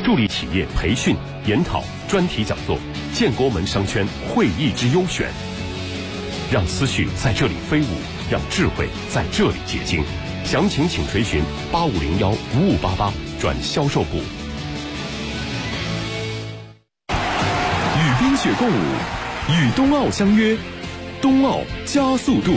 助力企业培训、研讨、专题讲座，建国门商圈会议之优选。让思绪在这里飞舞，让智慧在这里结晶。详情请垂询8501-5588转销售部。 与冰雪共舞，与冬奥相约，冬奥加速度。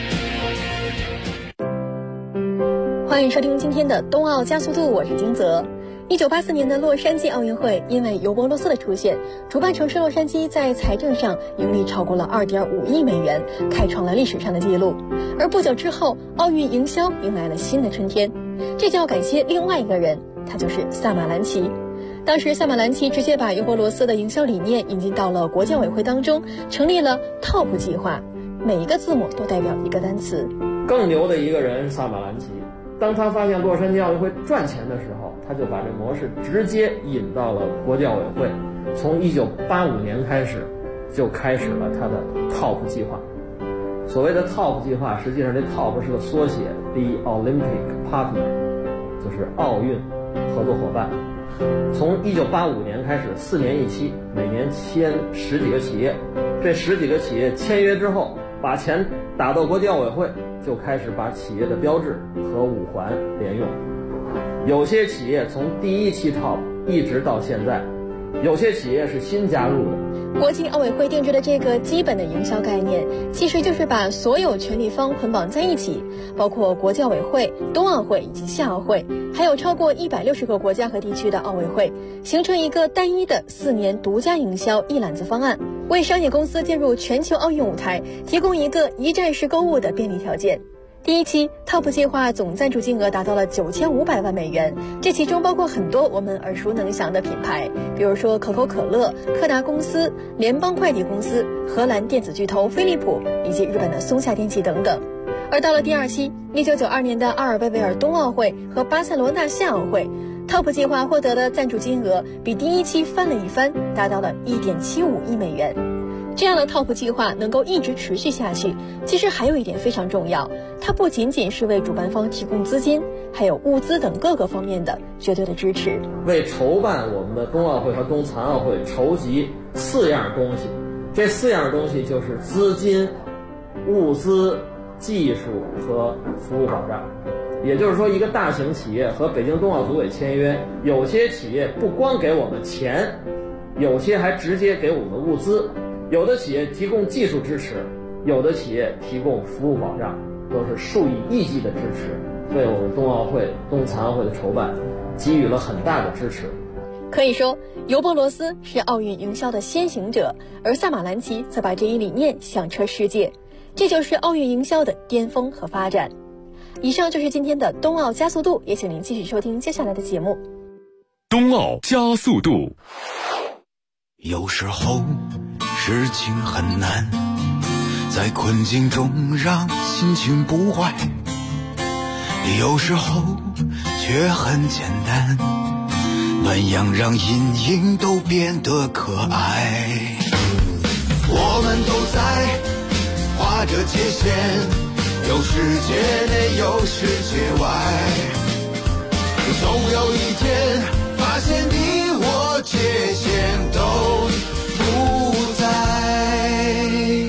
欢迎收听今天的冬奥加速度，我是金泽。1984年的洛杉矶奥运会，因为尤伯罗斯的出现，主办城市洛杉矶在财政上盈利超过了2.5亿美元，开创了历史上的记录。而不久之后，奥运营销迎来了新的春天，这就要感谢另外一个人，他就是萨马兰奇。当时萨马兰奇直接把尤伯罗斯的营销理念引进到了国际奥委会当中，成立了 TOP 计划，每一个字母都代表一个单词。 更牛的一个人萨马兰奇，当他发现洛杉矶奥运会赚钱的时候，他就把这模式直接引到了国际奥委会。从1985年开始，就开始了他的 TOP 计划。所谓的 TOP 计划，实际上这 TOP 是个缩写 ，The Olympic Partner， 就是奥运合作伙伴。从1985年开始，4年一期，每年签10几个企业。这10几个企业签约之后，把钱打到国际奥委会，就开始把企业的标志和五环连用。有些企业从第一期 TOP 一直到现在，有些企业是新加入的。 国际奥委会定制的这个基本的营销概念，其实就是把所有权利方捆绑在一起，包括国际奥委会、冬奥会以及夏奥会，还有超过160个国家和地区的奥委会，形成一个单一的4年独家营销一揽子方案，为商业公司进入全球奥运舞台提供一个一站式购物的便利条件。第一期 TOP 计划总赞助金额达到了9500万美元，这其中包括很多我们耳熟能详的品牌，比如说可口可乐、柯达公司、联邦快递公司、荷兰电子巨头飞利浦以及日本的松下电器等等。而到了第二期1992年的阿尔贝维尔冬奥会和巴塞罗那夏奥会， TOP 计划获得的赞助金额比第一期翻了一番，达到了1.75亿美元。这样的 TOP 计划能够一直持续下去，其实还有一点非常重要，它不仅仅是为主办方提供资金，还有物资等各个方面的绝对的支持， 为筹办我们的冬奥会和冬残奥会筹集4样东西。这4样东西就是资金、物资、技术和服务保障。也就是说，一个大型企业和北京冬奥组委签约，有些企业不光给我们钱，有些还直接给我们物资。有的企业提供技术支持，有的企业提供服务保障，都是数以亿计的支持，为我们冬奥会、冬残奥会的筹办给予了很大的支持。 可以说，尤伯罗斯是奥运营销的先行者，而萨马兰奇则把这一理念响彻世界，这就是奥运营销的巅峰和发展。以上就是今天的冬奥加速度，也请您继续收听接下来的节目。 冬奥加速度。 有时候事情很难，在困境中让心情不坏，有时候却很简单，暖阳让阴影都变得可爱。我们都在画着界限，有世界内有世界外，总有一天发现你我界限都不在。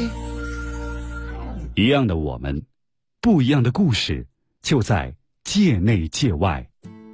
一样的我们，不一样的故事，就在界内界外。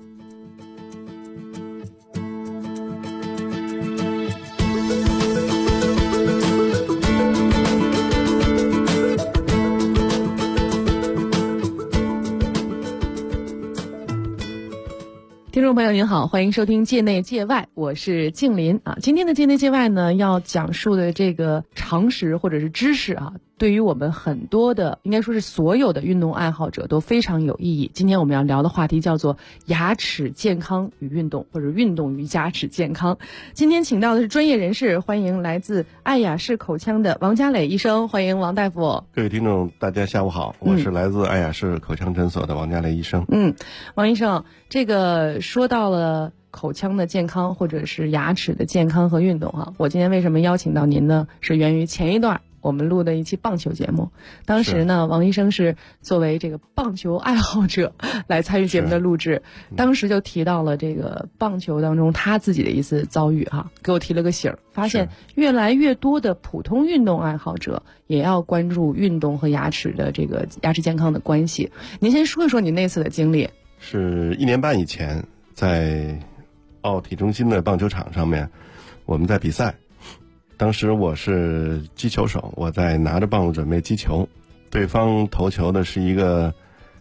听众朋友您好，欢迎收听界内界外，我是静林啊。今天的界内界外呢，要讲述的这个常识或者是知识啊，对于我们很多的，应该说是所有的运动爱好者都非常有意义。今天我们要聊的话题叫做牙齿健康与运动，或者运动与牙齿健康。今天请到的是专业人士，欢迎来自爱雅士口腔的王家磊医生，欢迎王大夫。 各位听众大家下午好，我是来自爱雅士口腔诊所的王家磊医生。 王医生，这个说到了口腔的健康或者是牙齿的健康和运动啊，我今天为什么邀请到您呢？是源于前一段我们录的一期棒球节目，当时呢，王医生是作为这个棒球爱好者来参与节目的录制，当时就提到了这个棒球当中他自己的一次遭遇哈，给我提了个醒儿，发现越来越多的普通运动爱好者也要关注运动和牙齿的这个牙齿健康的关系。您先说一说你那次的经历。 是1年半以前，在奥体中心的棒球场上面，我们在比赛。当时我是击球手，我在拿着棒子准备击球，对方投球的是一个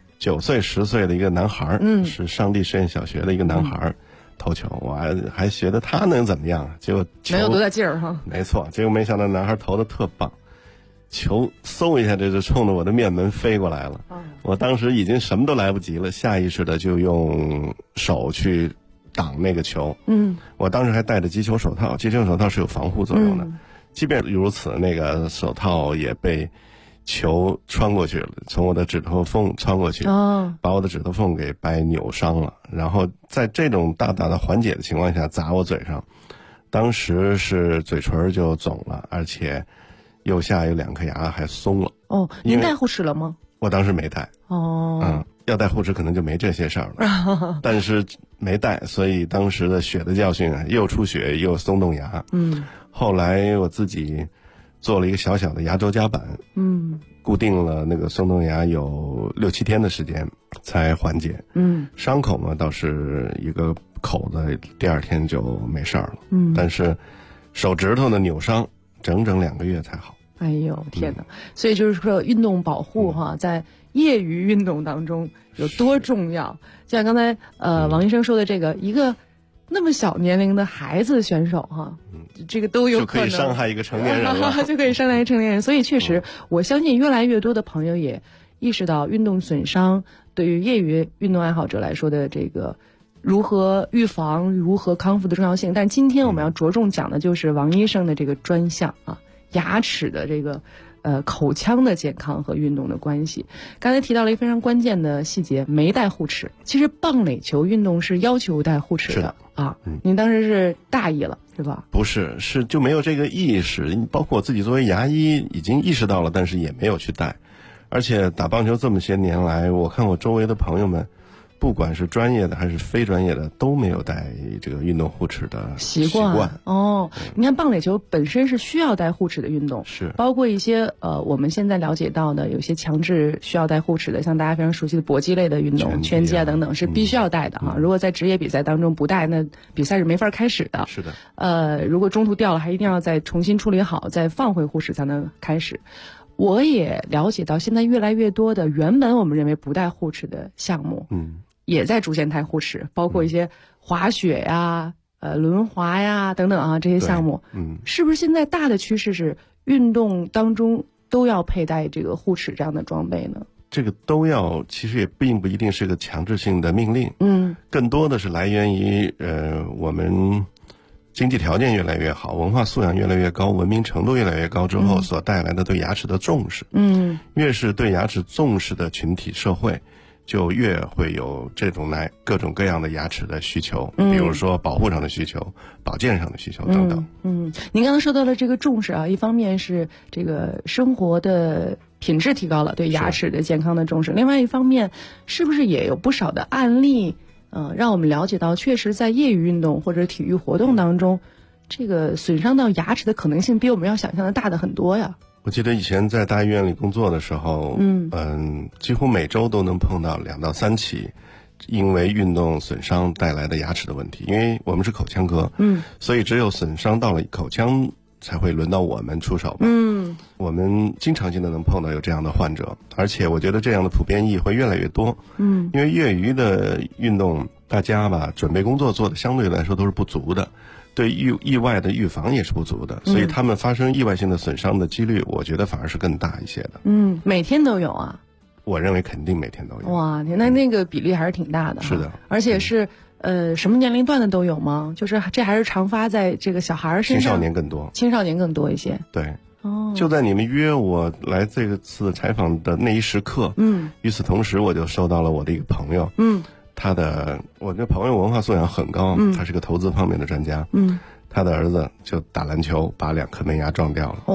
9岁10岁的一个男孩，是上帝实验小学的一个男孩，投球，我还觉得他能怎么样，结果球没有多大劲儿哈。 没错，结果没想到男孩投的特棒，球嗖一下这就冲着我的面门飞过来了，我当时已经什么都来不及了，下意识的就用手去挡那个球，我当时还戴着击球手套，击球手套是有防护作用的，即便如此，那个手套也被球穿过去了，从我的指头缝穿过去，把我的指头缝给掰扭伤了，然后在这种大大的缓解的情况下砸我嘴上，当时是嘴唇就肿了，而且右下有2颗牙还松了。 您戴护齿了吗？ 我当时没戴。要戴护齿可能就没这些事儿了，但是没戴，所以当时的血的教训啊，又出血又松动牙。后来我自己做了一个小小的牙周夹板，固定了那个松动牙有6、7天的时间才缓解。伤口嘛倒是一个口子，第2天就没事儿了。但是手指头的扭伤整整2个月才好。 哎呦天哪！所以就是说运动保护哈，在业余运动当中有多重要。就像刚才王医生说的这个，一个那么小年龄的孩子选手哈，这个都有可能就可以伤害一个成年人了， 就可以伤害一个成年人。所以确实，我相信越来越多的朋友也意识到运动损伤对于业余运动爱好者来说的这个如何预防、如何康复的重要性。但今天我们要着重讲的就是王医生的这个专项啊，牙齿的这个口腔的健康和运动的关系。刚才提到了一个非常关键的细节，没戴护齿。其实棒垒球运动是要求戴护齿的啊。您当时是大意了是吧？ 不是，是就没有这个意识，包括我自己作为牙医已经意识到了，但是也没有去戴。而且打棒球这么些年来，我看我周围的朋友们，不管是专业的还是非专业的，都没有戴这个运动护齿的习惯。 你看棒垒球本身是需要戴护齿的运动， 是包括一些我们现在了解到的有些强制需要戴护齿的，像大家非常熟悉的搏击类的运动，拳击啊等等是必须要戴的哈。如果在职业比赛当中不戴，那比赛是没法开始的。 是的。 如果中途掉了，还一定要再重新处理好，再放回护齿才能开始。我也了解到，现在越来越多的原本我们认为不戴护齿的项目，也在逐渐戴护齿，包括一些滑雪呀、轮滑呀等等啊这些项目。是不是现在大的趋势是运动当中都要佩戴这个护齿这样的装备呢？ 这个都要，其实也并不一定是个强制性的命令。更多的是来源于我们经济条件越来越好，文化素养越来越高，文明程度越来越高之后所带来的对牙齿的重视。越是对牙齿重视的群体社会，就越会有这种各种各样的牙齿的需求，比如说保护上的需求、保健上的需求等等。 您刚刚说到了这个重视啊，一方面是这个生活的品质提高了，对牙齿的健康的重视；另外一方面，是不是也有不少的案例，让我们了解到，确实在业余运动或者体育活动当中，这个损伤到牙齿的可能性比我们要想象的大的很多呀。 我记得以前在大医院里工作的时候，几乎每周都能碰到2到3起因为运动损伤带来的牙齿的问题。因为我们是口腔科，所以只有损伤到了口腔才会轮到我们出手吧。我们经常性的能碰到有这样的患者，而且我觉得这样的普遍意义会越来越多。因为业余的运动，大家吧准备工作做的相对来说都是不足的，对意外的预防也是不足的，所以他们发生意外性的损伤的几率，我觉得反而是更大一些的。 每天都有啊？ 我认为肯定每天都有。 哇，那个比例还是挺大的。 是的， 而且是什么年龄段的都有吗？就是这还是常发在这个小孩身上？ 青少年更多。青少年更多一些。 对。就在你们约我来这次采访的那一时刻，与此同时我就收到了我的一个朋友，我这朋友文化素养很高，他是个投资方面的专家，他的儿子就打篮球把2颗门牙撞掉了。 哇！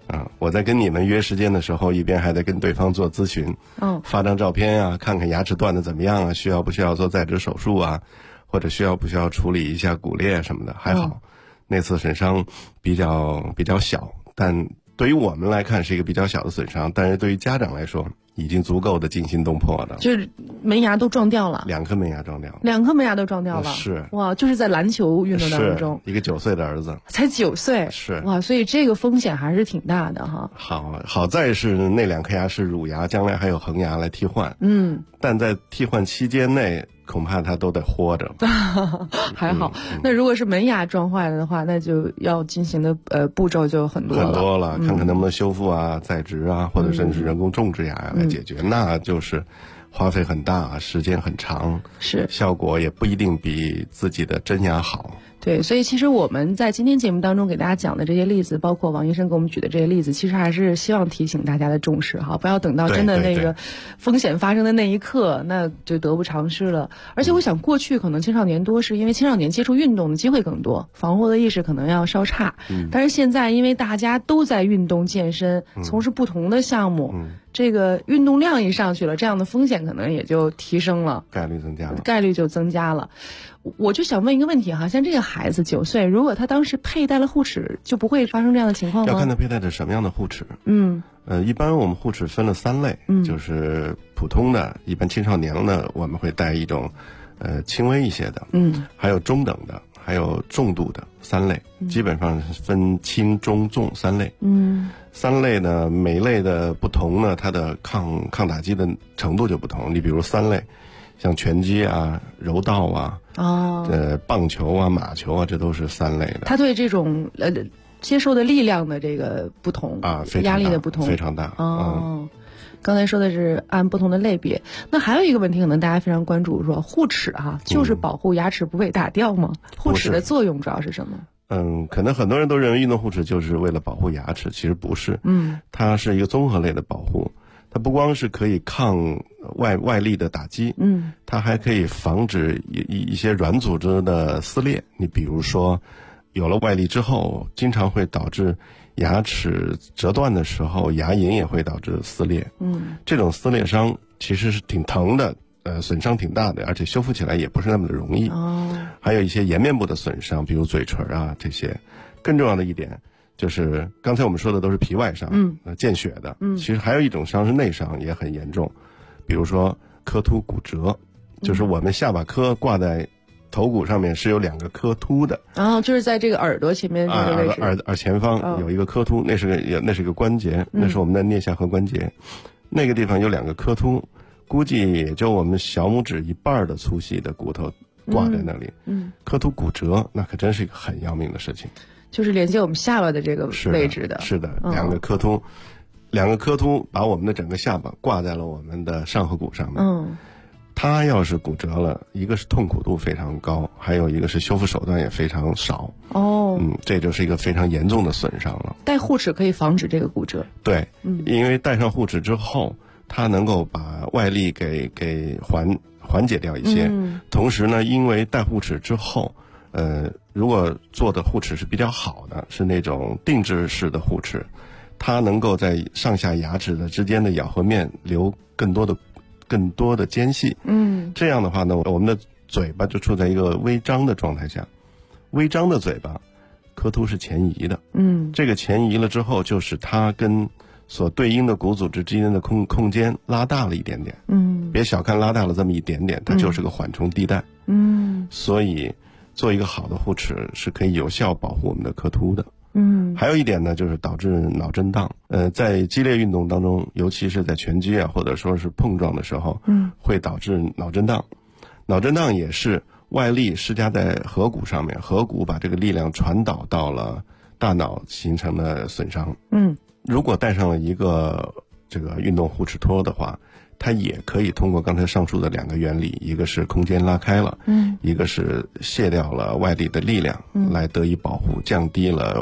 我在跟你们约时间的时候，一边还得跟对方做咨询，发张照片啊，看看牙齿断的怎么样啊，需要不需要做再植手术啊，或者需要不需要处理一下骨裂什么的。还好，那次损伤比较小，但对于我们来看是一个比较小的损伤，但是对于家长来说已经足够的惊心动魄的。 就是门牙都撞掉了，2 颗门牙撞掉了 ，2颗门牙都撞掉了， 是哇，就是在篮球运动当中， 一个9岁的儿子， 才9岁， 是哇，所以这个风险还是挺大的哈。 好在是那2颗牙是乳牙，将来还有恒牙来替换，但在替换期间内，恐怕他都得活着。 还好，那如果是门牙撞坏了的话，那就要进行的步骤就很多了，看看能不能修复啊、再植啊，或者甚至人工种植牙来解决，那就是花费很大，时间很长， 是效果也不一定比自己的真牙好。 对，所以其实我们在今天节目当中给大家讲的这些例子，包括王医生给我们举的这些例子，其实还是希望提醒大家的重视哈，不要等到真的那个风险发生的那一刻，那就得不偿失了。而且我想，过去可能青少年多是因为青少年接触运动的机会更多，防护的意识可能要稍差。但是现在因为大家都在运动健身，从事不同的项目，这个运动量一上去了，这样的风险可能也就提升了，概率就增加了。我就想问一个问题哈，像这个孩子9岁，如果他当时佩戴了护齿，就不会发生这样的情况吗？ 要看他佩戴的什么样的护齿。一般我们护齿分了3类，就是普通的，一般青少年呢，我们会戴一种轻微一些的，还有中等的，还有重度的3类，基本上分轻、中、重3类。3类呢，每类的不同呢，它的抗打击的程度就不同。你比如3类。像拳击啊、柔道啊、棒球啊、马球啊，这都是3类的。它对这种接受的力量的这个不同啊，压力的不同非常大。 刚才说的是按不同的类别。那还有一个问题，可能大家非常关注，说护齿就是保护牙齿不被打掉吗？护齿的作用主要是什么？ 可能很多人都认为运动护齿就是为了保护牙齿，其实不是。它是一个综合类的保护。它不光是可以抗外力的打击，它还可以防止一些软组织的撕裂。你比如说，有了外力之后，经常会导致牙齿折断的时候，牙龈也会导致撕裂。这种撕裂伤其实是挺疼的，损伤挺大的，而且修复起来也不是那么的容易。还有一些颜面部的损伤，比如嘴唇啊这些。更重要的一点。就是刚才我们说的都是皮外伤，见血的，其实还有一种伤是内伤，也很严重，比如说髁突骨折，就是我们下巴颏挂在头骨上面是有2个髁突的， 就是在这个耳朵前面这个位置， 耳前方有一个髁突，那是个关节，那是我们的颞下颌关节，那个地方有2个髁突，估计也就我们小拇指1半的粗细的骨头挂在那里，髁突骨折那可真是一个很要命的事情。 就是连接我们下巴的这个位置的， 是的，2个髁突把我们的整个下巴挂在了我们的上颌骨上面。它要是骨折了，一个是痛苦度非常高，还有一个是修复手段也非常少。这就是一个非常严重的损伤了。 戴护齿可以防止这个骨折。 对，因为戴上护齿之后，它能够把外力给缓解掉一些。同时呢，因为戴护齿之后。如果做的护齿是比较好的，是那种定制式的护齿，它能够在上下牙齿的之间的咬合面留更多的间隙。这样的话呢，我们的嘴巴就处在一个微张的状态下，微张的嘴巴，髁突是前移的。这个前移了之后，就使它跟所对应的骨组织之间的空间拉大了一点点。别小看拉大了这么一点点，它就是个缓冲地带。所以。做一个好的护齿是可以有效保护我们的髁突的。还有一点呢，就是导致脑震荡。在激烈运动当中，尤其是在拳击啊，或者说是碰撞的时候，会导致脑震荡。脑震荡也是外力施加在颌骨上面，颌骨把这个力量传导到了大脑，形成的损伤。如果戴上了一个这个运动护齿托的话，它也可以通过刚才上述的2个原理，一个是空间拉开了，一个是卸掉了外力的力量，来得以保护，降低了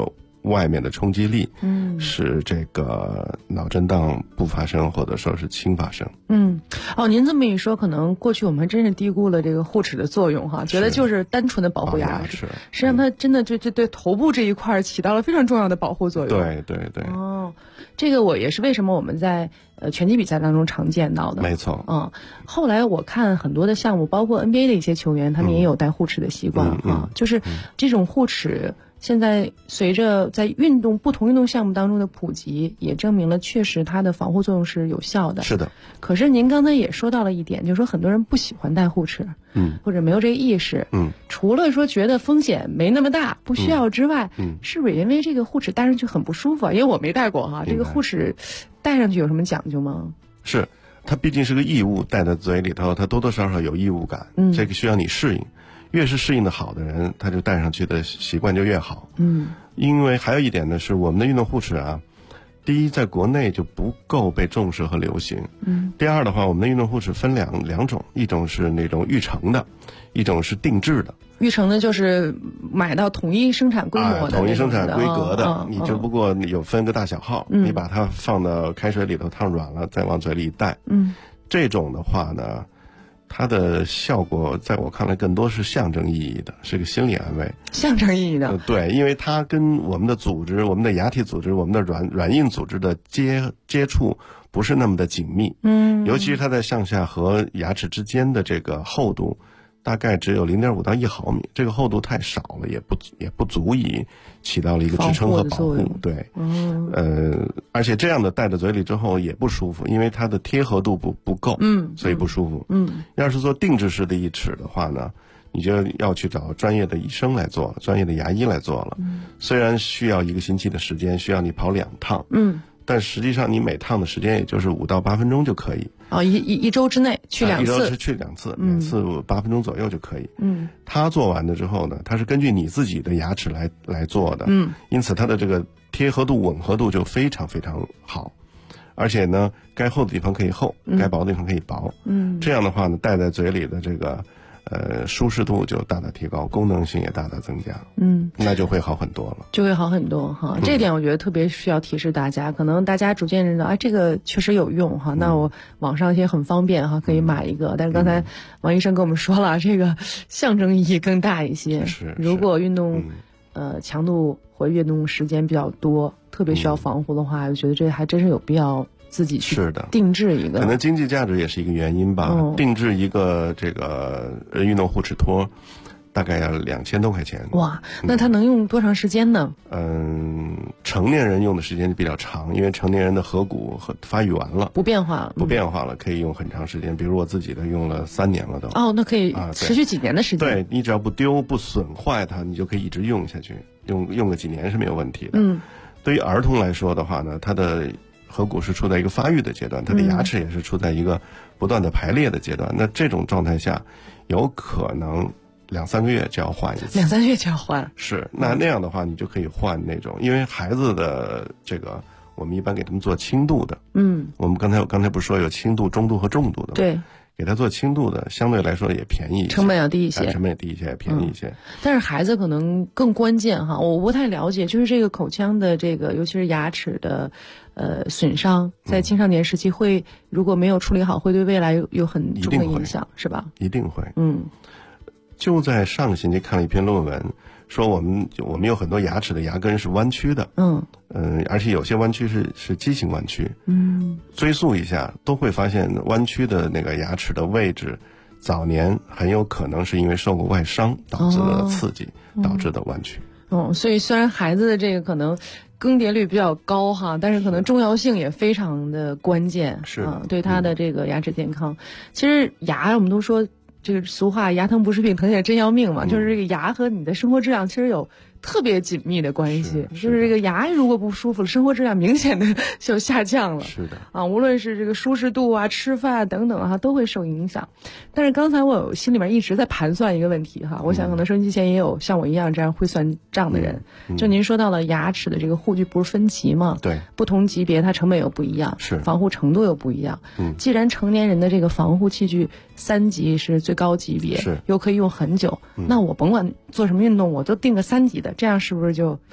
外面的冲击力，使这个脑震荡不发生或者说是轻发生。 您这么一说，可能过去我们还真是低估了这个护齿的作用哈，觉得就是单纯的保护牙齿，实际上它真的就对头部这一块起到了非常重要的保护作用。 对。 这个我也是为什么我们在拳击比赛当中常见到的。 没错。 后来我看很多的项目，包括 NBA 的一些球员，他们也有戴护齿的习惯就是这种护齿。现在随着在不同运动项目当中的普及，也证明了确实它的防护作用是有效的。 是的。 可是您刚才也说到了一点，就是说很多人不喜欢戴护齿，或者没有这个意识，除了说觉得风险没那么大，不需要之外，是不是因为这个护齿戴上去很不舒服？因为我没戴过哈，这个护齿戴上去有什么讲究吗？ 是，它毕竟是个异物，戴在嘴里头，它多多少少有异物感，这个需要你适应。越是适应的好的人，他就戴上去的习惯就越好。因为还有一点呢，是我们的运动护齿啊，第一，在国内就不够被重视和流行。第二的话，我们的运动护齿分两种，一种是那种预成的，一种是定制的。 预成的就是买到统一生产规模的， 统一生产规格的，你只不过有分个大小号，你把它放到开水里头烫软了，再往嘴里一戴。这种的话呢，它的效果在我看来更多是象征意义的，是个心理安慰。 象征意义的。 对，因为它跟我们的组织、我们的牙体组织、我们的软硬组织的接触不是那么的紧密。尤其是它在上下和牙齿之间的这个厚度，大概只有0.5到1毫米，这个厚度太少了，也不足以起到了一个支撑和保护。对，而且这样的戴在嘴里之后也不舒服，因为它的贴合度不够，所以不舒服。要是做定制式的一齿的话呢，你就要去找专业的医生来做，专业的牙医来做了。虽然需要1个星期的时间，需要你跑2趟，但实际上你每趟的时间也就是5到8分钟就可以。 一周之内去2次， 一周是去2次，每次8分钟左右就可以。他做完了之后呢，他是根据你自己的牙齿来做的，因此它的这个贴合度、吻合度就非常非常好。而且呢，该厚的地方可以厚，该薄的地方可以薄。这样的话呢，戴在嘴里的这个舒适度就大大提高，功能性也大大增加。那就会好很多了， 就会好很多哈。这点我觉得特别需要提示大家，可能大家逐渐知道，这个确实有用哈。那我网上也很方便哈，可以买一个。但是刚才王医生跟我们说了，这个象征意义更大一些。如果运动强度或运动时间比较多，特别需要防护的话，我觉得这还真是有必要自己去定制一个。 可能经济价值也是一个原因吧。定制一个这个运动护齿托大概要2000多块钱。 哇，那它能用多长时间呢？ 成年人用的时间就比较长，因为成年人的颌骨发育完了， 不变化了，可以用很长时间。比如我自己的用了3年了都。 那可以持续几年的时间。 对，你只要不丢不损坏它，你就可以一直用下去，用个几年是没有问题的。对于儿童来说的话呢，他的颌骨是处在一个发育的阶段，他的牙齿也是处在一个不断的排列的阶段。那这种状态下，有可能2-3个月就要换一次。 2-3个月就要换。 是，那样的话，你就可以换那种，因为孩子的这个，我们一般给他们做轻度的。我们刚才不是说有轻度、中度和重度的吗？ 对。 给他做轻度的，相对来说也便宜一些， 成本要低一些， 也便宜一些。 但是孩子可能更关键哈，我不太了解，就是这个口腔的这个，尤其是牙齿的损伤，在青少年时期会如果没有处理好，会对未来有很重的影响，是吧？ 一定会。就在上个星期看了一篇论文，说我们有很多牙齿的牙根是弯曲的。而且有些弯曲是畸形弯曲。追溯一下，都会发现弯曲的那个牙齿的位置，早年很有可能是因为受过外伤导致的刺激，导致的弯曲。 所以虽然孩子的这个可能更迭率比较高哈，但是可能重要性也非常的关键。 是对他的这个牙齿健康。其实牙我们都说这个俗话，牙疼不是病，疼起来真要命嘛。就是这个牙和你的生活质量其实有特别紧密的关系，就是这个牙如果不舒服了，生活质量明显的就下降了。 是的无论是这个舒适度啊、吃饭等等都会受影响。但是刚才我心里面一直在盘算一个问题哈，我想可能收音机前也有像我一样这样会算账的人。就您说到了牙齿的这个护具不是分级吗？ 对， 不同级别它成本又不一样， 是防护程度又不一样。既然成年人的这个防护器具3级是最高级别， 是又可以用很久，那我甭管做什么运动，我都定个3级的，这样是不是就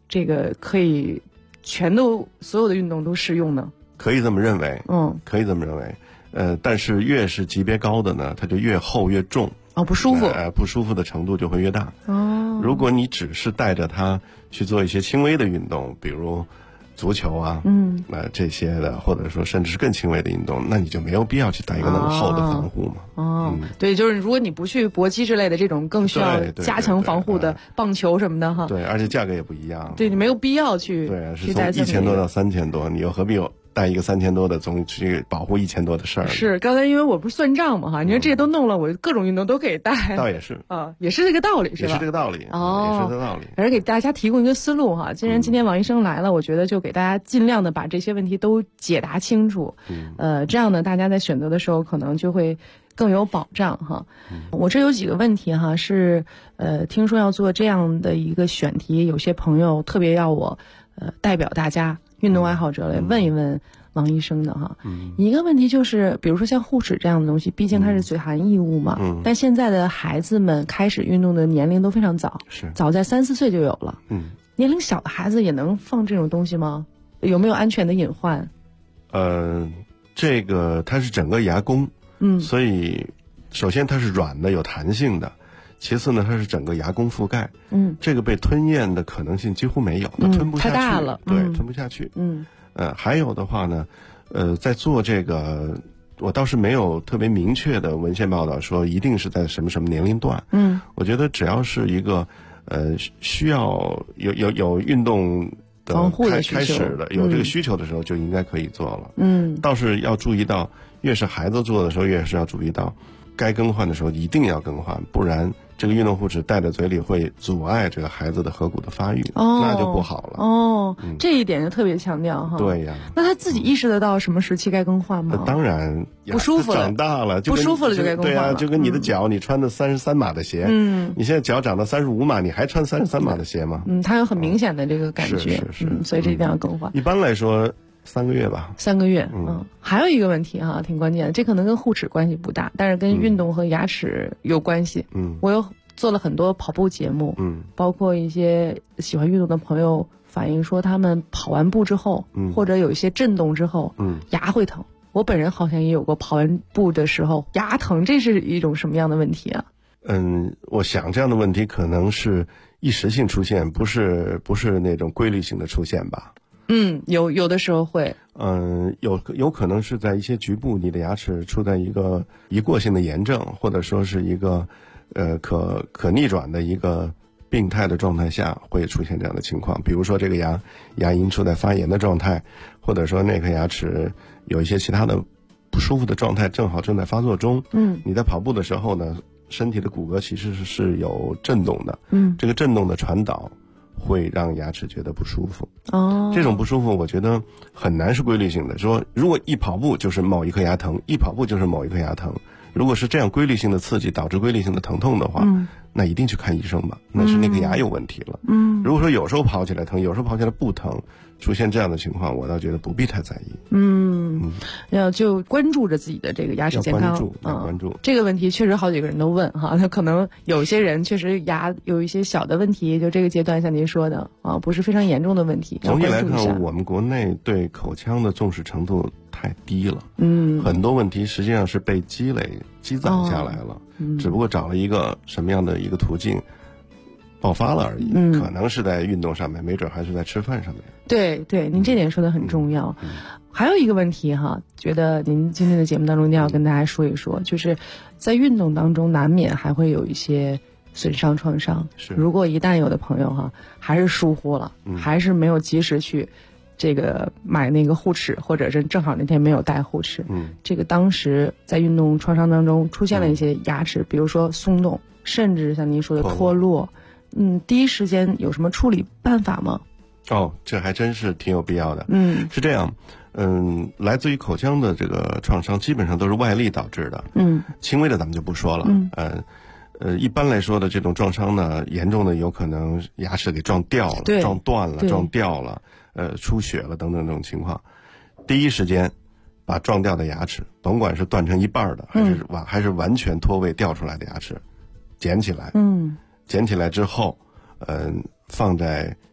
这个可以所有的运动都适用呢？ 可以这么认为，可以这么认为。但是越是级别高的呢，它就越厚越重。 不舒服。 不舒服的程度就会越大。如果你只是带着它去做一些轻微的运动，比如足球啊，这些的，或者说甚至是更轻微的运动，那你就没有必要去带一个那么厚的防护嘛。 对，就是如果你不去搏击之类的这种更需要加强防护的棒球什么的哈。 对，而且价格也不一样。 对，你没有必要去。 对，是从1000多到3000多，你又何必有带一个3000多的总去保护1000多的事儿？ 是，刚才因为我不是算账嘛哈，你说这些都弄了，我各种运动都可以带。 倒也是也是这个道理，是吧？ 也是这个道理。也是这个道理。 反正给大家提供一个思路哈。既然今天王医生来了，我觉得就给大家尽量的把这些问题都解答清楚。这样呢，大家在选择的时候可能就会更有保障哈。我这有几个问题哈，是听说要做这样的一个选题，有些朋友特别要我代表大家运动爱好者来问一问王医生的哈。一个问题就是，比如说像护齿这样的东西，毕竟它是嘴含异物嘛。但现在的孩子们开始运动的年龄都非常早，早在3、4岁就有了。年龄小的孩子也能放这种东西吗？有没有安全的隐患？ 这个它是整个牙弓，所以首先它是软的有弹性的，其次呢它是整个牙弓覆盖，这个被吞咽的可能性几乎没有，它吞不下去， 太大了， 对，吞不下去。还有的话呢，在做这个，我倒是没有特别明确的文献报道说一定是在什么什么年龄段。我觉得只要是一个需要有运动防护的开始的有这个需求的时候，就应该可以做了。倒是要注意到，越是孩子做的时候，越是要注意到，该更换的时候一定要更换，不然这个运动护齿戴在嘴里会阻碍这个孩子的颌骨的发育，那就不好了。 这一点就特别强调哈。 对呀。 那他自己意识得到什么时期该更换吗？ 当然， 不舒服了， 长大了， 不舒服了就该更换了。 对啊，就跟你的脚，你穿的33码的鞋，你现在脚长到35码，你还穿33码的鞋吗？ 它有很明显的这个感觉， 是， 所以这一定要更换。 一般来说3个月吧。 3个月，还有一个问题哈，挺关键的，这可能跟护齿关系不大，但是跟运动和牙齿有关系。我做了很多跑步节目，包括一些喜欢运动的朋友反映说，他们跑完步之后，或者有一些震动之后，牙会疼。我本人好像也有过跑完步的时候牙疼，这是一种什么样的问题啊？ 我想这样的问题可能是一时性出现，不是那种规律性的出现吧。 有的时候会。 有可能是在一些局部，你的牙齿处在一个一过性的炎症，或者说是一个可逆转的一个病态的状态下，会出现这样的情况。比如说这个牙龈处在发炎的状态，或者说那颗牙齿有一些其他的不舒服的状态，正好正在发作中。你在跑步的时候呢，身体的骨骼其实是有震动的。这个震动的传导会让牙齿觉得不舒服。这种不舒服我觉得很难是规律性的，说如果一跑步就是某一颗牙疼，一跑步就是某一颗牙疼，如果是这样规律性的刺激导致规律性的疼痛的话，那一定去看医生吧，那是那颗牙有问题了。如果说有时候跑起来疼，有时候跑起来不疼，出现这样的情况，我倒觉得不必太在意。 要就关注着自己的这个牙齿健康， 要关注。 这个问题确实好几个人都问哈，他可能有些人确实牙有一些小的问题，就这个阶段像您说的不是非常严重的问题。 总体来看，我们国内对口腔的重视程度太低了。很多问题实际上是被积攒下来了，只不过找了一个什么样的一个途径爆发了而已。可能是在运动上面，没准还是在吃饭上面。 对，您这点说的很重要。还有一个问题哈，觉得您今天的节目当中一定要跟大家说一说，就是在运动当中难免还会有一些损伤创伤。如果一旦有的朋友哈还是疏忽了，还是没有及时去这个买那个护齿，或者是正好那天没有带护齿，这个当时在运动创伤当中出现了一些牙齿，比如说松动，甚至像您说的脱落，第一时间有什么处理办法吗？ 这还真是挺有必要的。是这样，来自于口腔的这个创伤基本上都是外力导致的。轻微的咱们就不说了。一般来说的这种撞伤呢，严重的有可能牙齿给撞掉了、撞断了、撞掉了，出血了等等这种情况。第一时间把撞掉的牙齿，甭管是断成一半的，还是完全脱位掉出来的牙齿，捡起来。捡起来之后，放在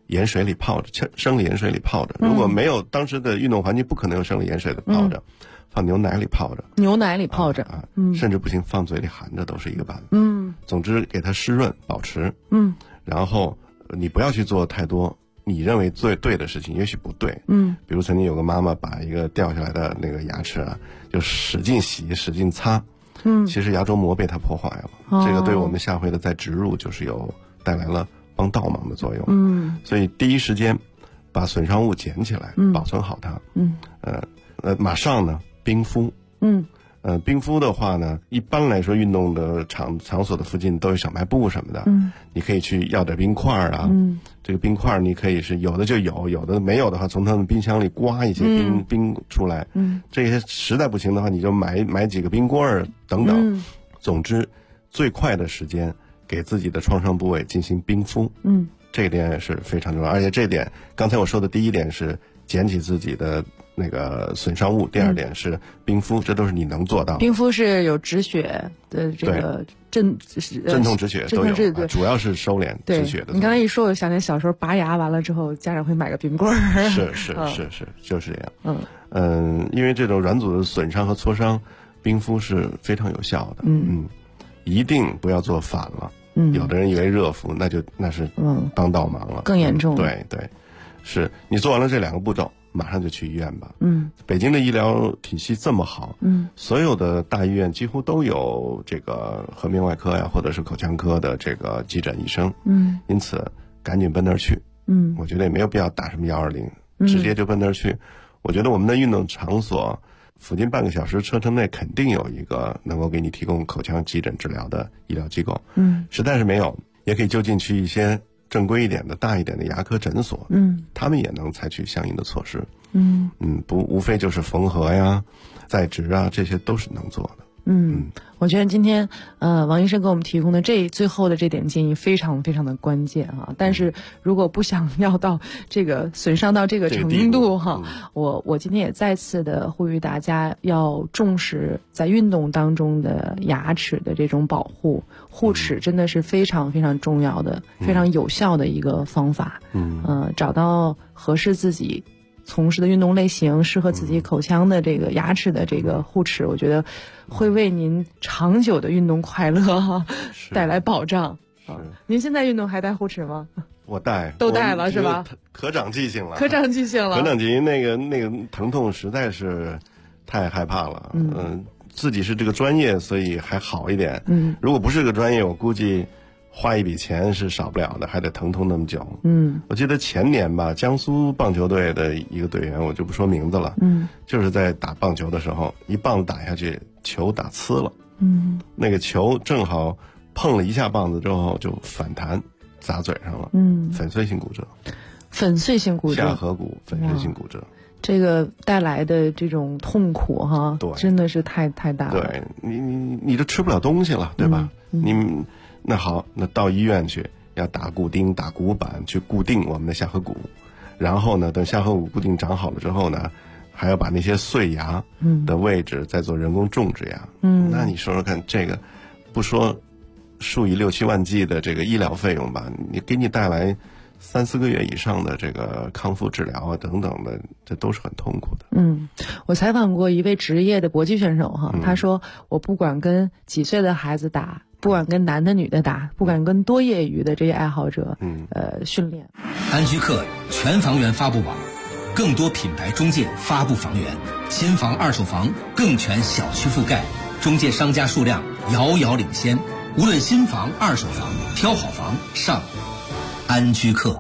盐水里泡着，生理盐水里泡着。如果没有当时的运动环境，不可能有生理盐水的泡着，放牛奶里泡着。 牛奶里泡着甚至不行，放嘴里含着都是一个办法。总之给它湿润保持。然后你不要去做太多你认为最对的事情，也许不对。比如曾经有个妈妈把一个掉下来的那个牙齿啊，就使劲洗使劲擦。其实牙周膜被它破坏了。这个对我们下回的再植入就是带来了帮倒忙的作用。所以第一时间把损伤物捡起来，保存好它。马上呢冰敷。冰敷的话呢，一般来说运动的场所的附近都有小卖部什么的。你可以去要点冰块啊。这个冰块你可以是有的就有的没有的话，从他们冰箱里刮一些冰出来。这些实在不行的话，你就买几个冰棍儿等等。总之最快的时间给自己的创伤部位进行冰敷。这一点是非常重要。而且这点刚才我说的第一点是捡起自己的那个损伤物，第二点是冰敷，这都是你能做到。 冰敷是有止血的这个镇痛止血都有，主要是收敛止血的。 你刚才一说，我想起小时候拔牙完了之后，家长会买个冰棍儿。 是，就是这样。因为这种软组的损伤和挫伤，冰敷是非常有效的。一定不要做反了。有的人以为热敷那是帮倒忙了， 更严重。 对，是你做完了这2个步骤，马上就去医院吧。北京的医疗体系这么好，所有的大医院几乎都有这个颌面外科呀，或者是口腔科的这个急诊医生。因此赶紧奔那儿去。我觉得也没有必要打什么120，直接就奔那儿去。我觉得我们的运动场所附近半个小时车程内肯定有一个能够给你提供口腔急诊治疗的医疗机构。实在是没有，也可以就近去一些正规一点的大一点的牙科诊所。他们也能采取相应的措施。无非就是缝合呀、再植啊，这些都是能做的。 我觉得今天王医生给我们提供的最后的这点建议非常非常的关键哈。但是如果不想要到这个损伤到这个程度哈，我今天也再次的呼吁大家要重视在运动当中的牙齿的这种保护，护齿真的是非常非常重要的、非常有效的一个方法。找到合适自己从事的运动类型，适合自己口腔的这个牙齿的这个护齿，我觉得会为您长久的运动快乐带来保障。您现在运动还戴护齿吗？ 我戴， 都戴了是吧？ 可长记性了， 可长记性了。 可长记性那个疼痛实在是太害怕了。自己是这个专业，所以还好一点。如果不是个专业，我估计花一笔钱是少不了的，还得疼痛那么久。我记得前年吧，江苏棒球队的一个队员，我就不说名字了。就是在打棒球的时候，一棒打下去，球打呲了。那个球正好碰了一下棒子之后就反弹，砸嘴上了。粉碎性骨折。粉碎性骨折。下颌骨粉碎性骨折。 这个带来的这种痛苦哈， 对， 真的是太大了。 对，你就吃不了东西了，对吧？那好，那到医院去，要打骨钉、打骨板去固定我们的下颌骨，然后呢，等下颌骨固定长好了之后呢，还要把那些碎牙的位置再做人工种植牙。那你说说看，这个不说数以6、7万计的这个医疗费用吧，给你带来3、4个月以上的这个康复治疗啊等等的，这都是很痛苦的。 我采访过一位职业的搏击选手哈，他说我不管跟几岁的孩子打，不管跟男的女的打，不管跟多业余的这些爱好者训练。 安居客全房源发布网，更多品牌中介发布房源，新房二手房更全小区覆盖，中介商家数量遥遥领先。无论新房二手房，挑好房上安居客。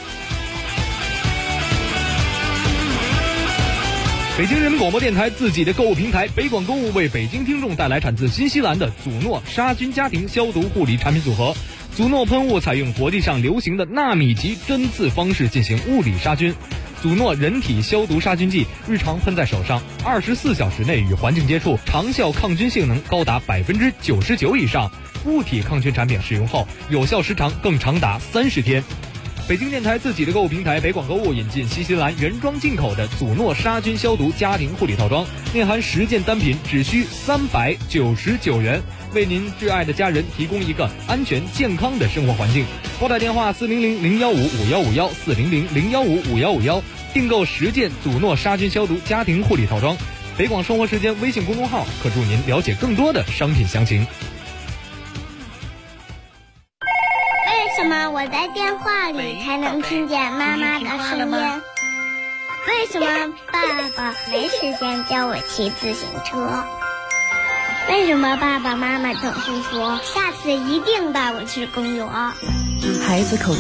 北京人民广播电台自己的购物平台北广购物为北京听众带来产自新西兰的祖诺杀菌家庭消毒护理产品组合。祖诺喷雾采用国际上流行的纳米级针刺方式进行物理杀菌。祖诺人体消毒杀菌剂日常喷在手上，24小时内与环境接触，长效抗菌性能高达99%以上。物体抗菌产品使用后，有效时长更长达30天。北京电台自己的购物平台北广购物引进新西兰原装进口的祖诺杀菌消毒家庭护理套装，内含10件单品，只需399元。 为您挚爱的家人提供一个安全健康的生活环境。拨打电话400-015-5151，400-015-5151，订购10件祖诺杀菌消毒家庭护理套装。北广生活时间微信公众号可助您了解更多的商品详情。 为什么我在电话里才能听见妈妈的声音？为什么爸爸没时间教我骑自行车？为什么爸爸妈妈总是说下次一定带我去公园？ 孩子口中